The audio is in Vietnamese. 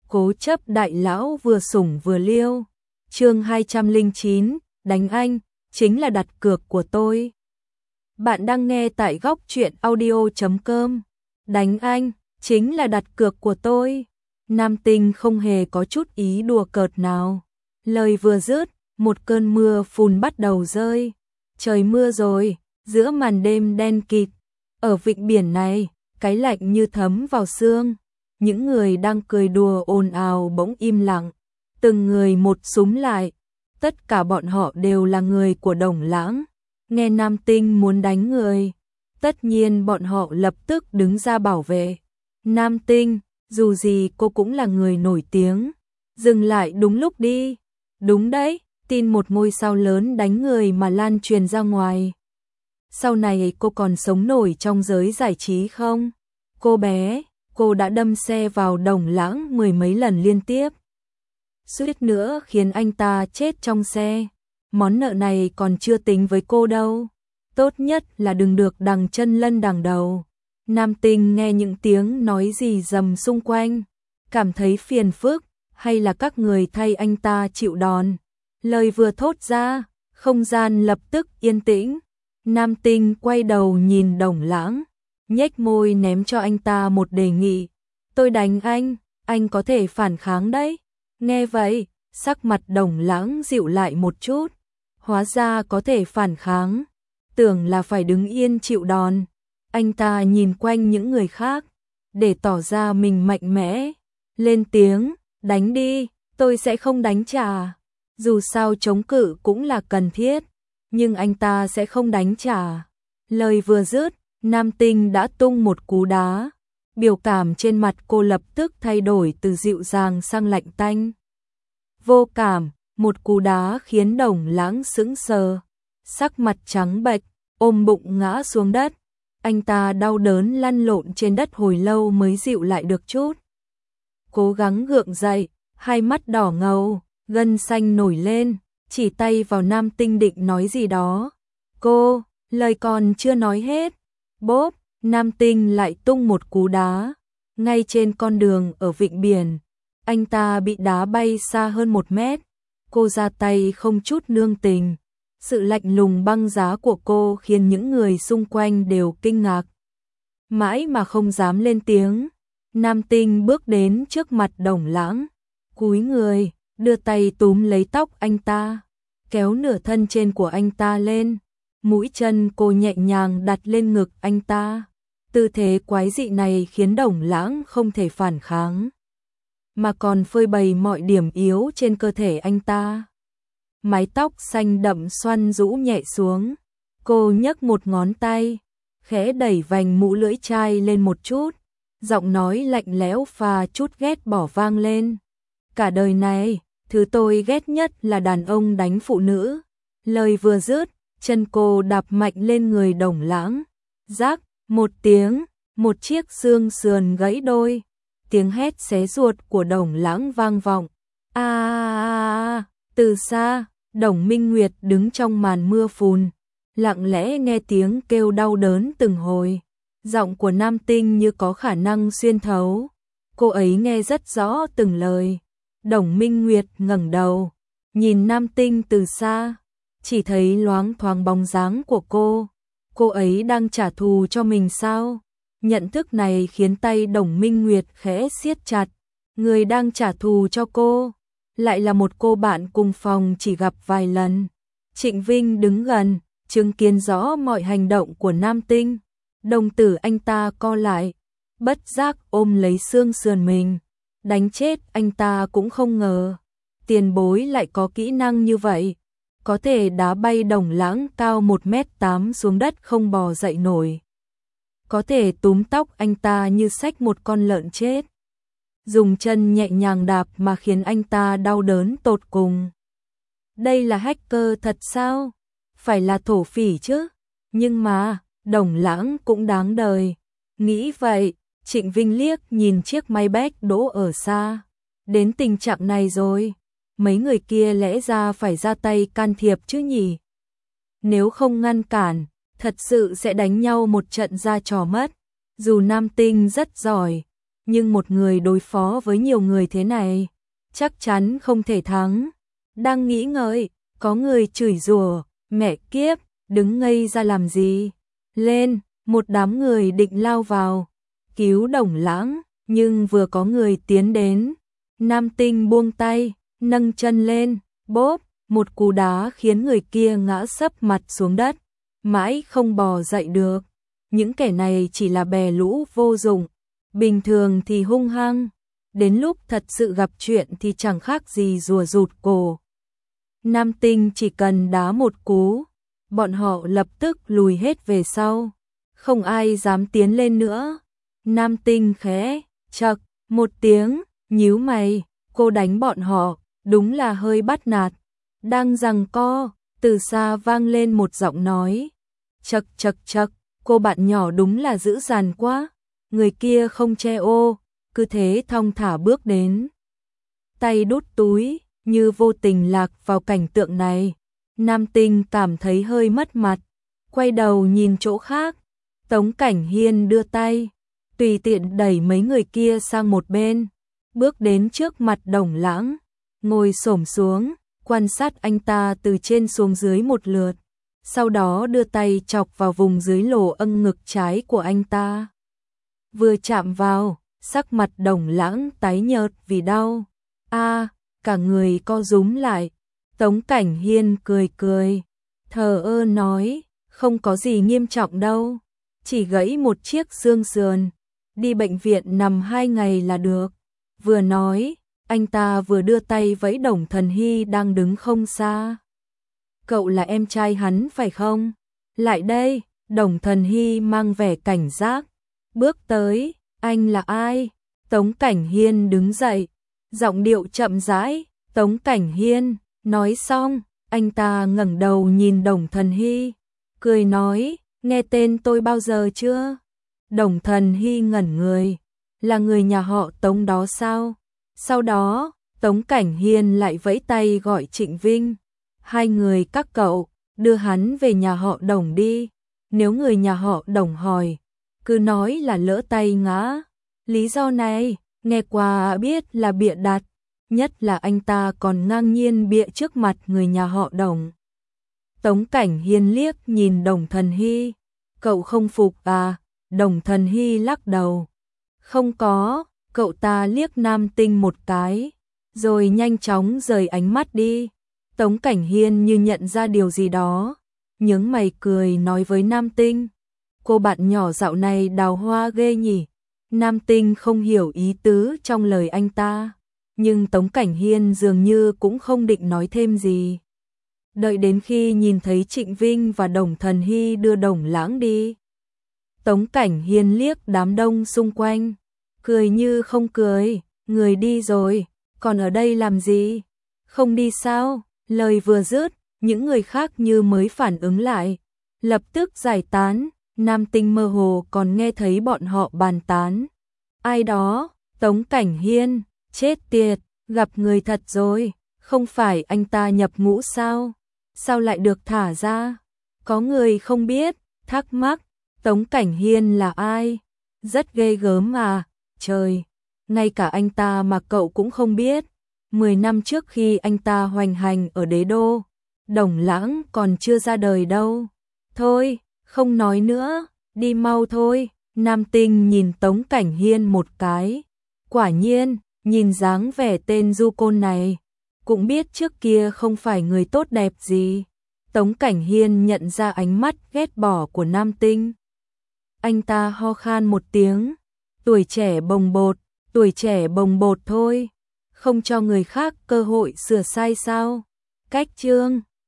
Cố chấp đại lão vừa sủng vừa liêu. Chương 209, đánh anh, chính là đặt cược của tôi. Bạn đang nghe tại góc truyện audio.com. Đánh anh, chính là đặt cược của tôi. Nam Tinh không hề có chút ý đùa cợt nào. Lời vừa dứt, một cơn mưa phùn bắt đầu rơi. Trời mưa rồi, giữa màn đêm đen kịt. Ở vịnh biển này, cái lạnh như thấm vào xương. Những người đang cười đùa ồn ào bỗng im lặng. Từng người một súm lại. Tất cả bọn họ đều là người của Đồng Lãng. Nghe Nam Tinh muốn đánh người, tất nhiên bọn họ lập tức đứng ra bảo vệ. Nam Tinh, dù gì cô cũng là người nổi tiếng. Dừng lại đúng lúc đi. Đúng đấy, tin một ngôi sao lớn đánh người mà lan truyền ra ngoài. Sau này cô còn sống nổi trong giới giải trí không? Cô bé, cô đã đâm xe vào Đồng Lãng mười mấy lần liên tiếp. Suýt nữa khiến anh ta chết trong xe. Món nợ này còn chưa tính với cô đâu. Tốt nhất là đừng được đằng chân lân đằng đầu. Nam Tinh nghe những tiếng nói gì rầm xung quanh, cảm thấy phiền phức, hay là các người thay anh ta chịu đòn. Lời vừa thốt ra, không gian lập tức yên tĩnh. Nam Tinh quay đầu nhìn Đồng Lãng, nhếch môi ném cho anh ta một đề nghị. Tôi đánh anh có thể phản kháng đấy. Nghe vậy, sắc mặt Đồng Lãng dịu lại một chút. Hóa ra có thể phản kháng, tưởng là phải đứng yên chịu đòn. Anh ta nhìn quanh những người khác, để tỏ ra mình mạnh mẽ. Lên tiếng, đánh đi, tôi sẽ không đánh trả. Dù sao chống cự cũng là cần thiết, nhưng anh ta sẽ không đánh trả. Lời vừa dứt, Nam Tinh đã tung một cú đá. Biểu cảm trên mặt cô lập tức thay đổi từ dịu dàng sang lạnh tanh. Vô cảm, một cú đá khiến Đồng Lãng sững sờ, sắc mặt trắng bệch, ôm bụng ngã xuống đất. Anh ta đau đớn lăn lộn trên đất hồi lâu mới dịu lại được chút. Cố gắng gượng dậy, hai mắt đỏ ngầu, gân xanh nổi lên, chỉ tay vào Nam Tinh định nói gì đó. Cô, lời còn chưa nói hết. Bốp, Nam Tinh lại tung một cú đá. Ngay trên con đường ở vịnh biển, anh ta bị đá bay xa hơn 1 mét. Cô ra tay không chút nương tình. Sự lạnh lùng băng giá của cô khiến những người xung quanh đều kinh ngạc. Mãi mà không dám lên tiếng. Nam Tinh bước đến trước mặt Đồng Lãng, cúi người, đưa tay túm lấy tóc anh ta, kéo nửa thân trên của anh ta lên. Mũi chân cô nhẹ nhàng đặt lên ngực anh ta. Tư thế quái dị này khiến Đồng Lãng không thể phản kháng, mà còn phơi bày mọi điểm yếu trên cơ thể anh ta. Mái tóc xanh đậm xoăn rũ nhẹ xuống. Cô nhấc một ngón tay, khẽ đẩy vành mũ lưỡi chai lên một chút. Giọng nói lạnh lẽo pha chút ghét bỏ vang lên. Cả đời này, thứ tôi ghét nhất là đàn ông đánh phụ nữ. Lời vừa dứt, chân cô đạp mạnh lên người Đồng Lãng. Rắc, một tiếng, một chiếc xương sườn gãy đôi. Tiếng hét xé ruột của Đồng Lãng vang vọng. Từ xa, Đồng Minh Nguyệt đứng trong màn mưa phùn, lặng lẽ nghe tiếng kêu đau đớn từng hồi. Giọng của Nam Tinh như có khả năng xuyên thấu. Cô ấy nghe rất rõ từng lời. Đồng Minh Nguyệt ngẩng đầu, nhìn Nam Tinh từ xa, chỉ thấy loáng thoáng bóng dáng của cô. Cô ấy đang trả thù cho mình sao? Nhận thức này khiến tay Đồng Minh Nguyệt khẽ siết chặt. Người đang trả thù cho cô lại là một cô bạn cùng phòng chỉ gặp vài lần. Trịnh Vinh đứng gần, chứng kiến rõ mọi hành động của Nam Tinh. Đồng tử anh ta co lại, bất giác ôm lấy xương sườn mình. Đánh chết anh ta cũng không ngờ tiền bối lại có kỹ năng như vậy, có thể đá bay Đồng Lãng cao 1m8 xuống đất không bò dậy nổi, có thể túm tóc anh ta như xách một con lợn chết, dùng chân nhẹ nhàng đạp mà khiến anh ta đau đớn tột cùng. Đây là hacker thật sao? Phải là thổ phỉ chứ? Nhưng mà Đồng Lãng cũng đáng đời. Nghĩ vậy, Trịnh Vinh liếc nhìn chiếc Maybach đỗ ở xa. Đến tình trạng này rồi, mấy người kia lẽ ra phải ra tay can thiệp chứ nhỉ? Nếu không ngăn cản, thật sự sẽ đánh nhau một trận ra trò mất. Dù Nam Tinh rất giỏi, nhưng một người đối phó với nhiều người thế này, chắc chắn không thể thắng. Đang nghĩ ngợi, có người chửi rủa, mẹ kiếp, đứng ngây ra làm gì? Lên, một đám người định lao vào, cứu Đồng Lãng, nhưng vừa có người tiến đến. Nam Tinh buông tay, nâng chân lên, bóp, một cú đá khiến người kia ngã sấp mặt xuống đất, mãi không bò dậy được. Những kẻ này chỉ là bè lũ vô dụng, bình thường thì hung hăng, đến lúc thật sự gặp chuyện thì chẳng khác gì rùa rụt cổ. Nam Tinh chỉ cần đá một cú, bọn họ lập tức lùi hết về sau, không ai dám tiến lên nữa. Nam Tinh khẽ chậc một tiếng, nhíu mày, cô đánh bọn họ, đúng là hơi bắt nạt. Đang giằng co, từ xa vang lên một giọng nói. Chậc chậc chậc, cô bạn nhỏ đúng là dữ dằn quá. Người kia không che ô, cứ thế thong thả bước đến. Tay đút túi, như vô tình lạc vào cảnh tượng này. Nam Tinh cảm thấy hơi mất mặt, quay đầu nhìn chỗ khác. Tống Cảnh Hiên đưa tay, tùy tiện đẩy mấy người kia sang một bên, bước đến trước mặt Đồng Lãng, ngồi xổm xuống, quan sát anh ta từ trên xuống dưới một lượt, sau đó đưa tay chọc vào vùng dưới lỗ âng ngực trái của anh ta. Vừa chạm vào, sắc mặt Đồng Lãng tái nhợt vì đau. Cả người co rúm lại. Tống Cảnh Hiên cười cười, thờ ơ nói, không có gì nghiêm trọng đâu, chỉ gãy một chiếc xương sườn, đi bệnh viện nằm 2 ngày là được. Vừa nói, anh ta vừa đưa tay vẫy Đồng Thần Hy đang đứng không xa. Cậu là em trai hắn phải không? Lại đây, Đồng Thần Hy mang vẻ cảnh giác, bước tới, anh là ai? Tống Cảnh Hiên đứng dậy, giọng điệu chậm rãi, Tống Cảnh Hiên. Nói xong, anh ta ngẩng đầu nhìn Đồng Thần Hy, cười nói, nghe tên tôi bao giờ chưa? Đồng Thần Hy ngẩn người, là người nhà họ Tống đó sao? Sau đó, Tống Cảnh Hiên lại vẫy tay gọi Trịnh Vinh. 2 người các cậu, đưa hắn về nhà họ Đồng đi. Nếu người nhà họ Đồng hỏi, cứ nói là lỡ tay ngã. Lý do này, nghe qua biết là bịa đặt. Nhất là anh ta còn ngang nhiên bịa trước mặt người nhà họ Đồng. Tống Cảnh Hiên liếc nhìn Đồng Thần Hy. Cậu không phục à? Đồng Thần Hy lắc đầu. Không có, cậu ta liếc Nam Tinh một cái, rồi nhanh chóng rời ánh mắt đi. Tống Cảnh Hiên như nhận ra điều gì đó, nhướng mày cười nói với Nam Tinh. Cô bạn nhỏ dạo này đào hoa ghê nhỉ? Nam Tinh không hiểu ý tứ trong lời anh ta, nhưng Tống Cảnh Hiên dường như cũng không định nói thêm gì. Đợi đến khi nhìn thấy Trịnh Vinh và Đồng Thần Hy đưa Đồng Lãng đi, Tống Cảnh Hiên liếc đám đông xung quanh, cười như không cười, người đi rồi, còn ở đây làm gì? Không đi sao? Lời vừa dứt, những người khác như mới phản ứng lại, lập tức giải tán. Nam Tinh mơ hồ còn nghe thấy bọn họ bàn tán. Ai đó? Tống Cảnh Hiên, chết tiệt, gặp người thật rồi, không phải anh ta nhập ngũ sao? Sao lại được thả ra? Có người không biết, thắc mắc, Tống Cảnh Hiên là ai? Rất ghê gớm à, trời, ngay cả anh ta mà cậu cũng không biết. 10 năm trước khi anh ta hoành hành ở đế đô, Đồng Lãng còn chưa ra đời đâu. Thôi, không nói nữa, đi mau thôi. Nam Tinh nhìn Tống Cảnh Hiên một cái. Quả nhiên, nhìn dáng vẻ tên du côn này, cũng biết trước kia không phải người tốt đẹp gì. Tống Cảnh Hiên nhận ra ánh mắt ghét bỏ của Nam Tinh. Anh ta ho khan một tiếng, tuổi trẻ bồng bột thôi, không cho người khác cơ hội sửa sai sao? Cách chương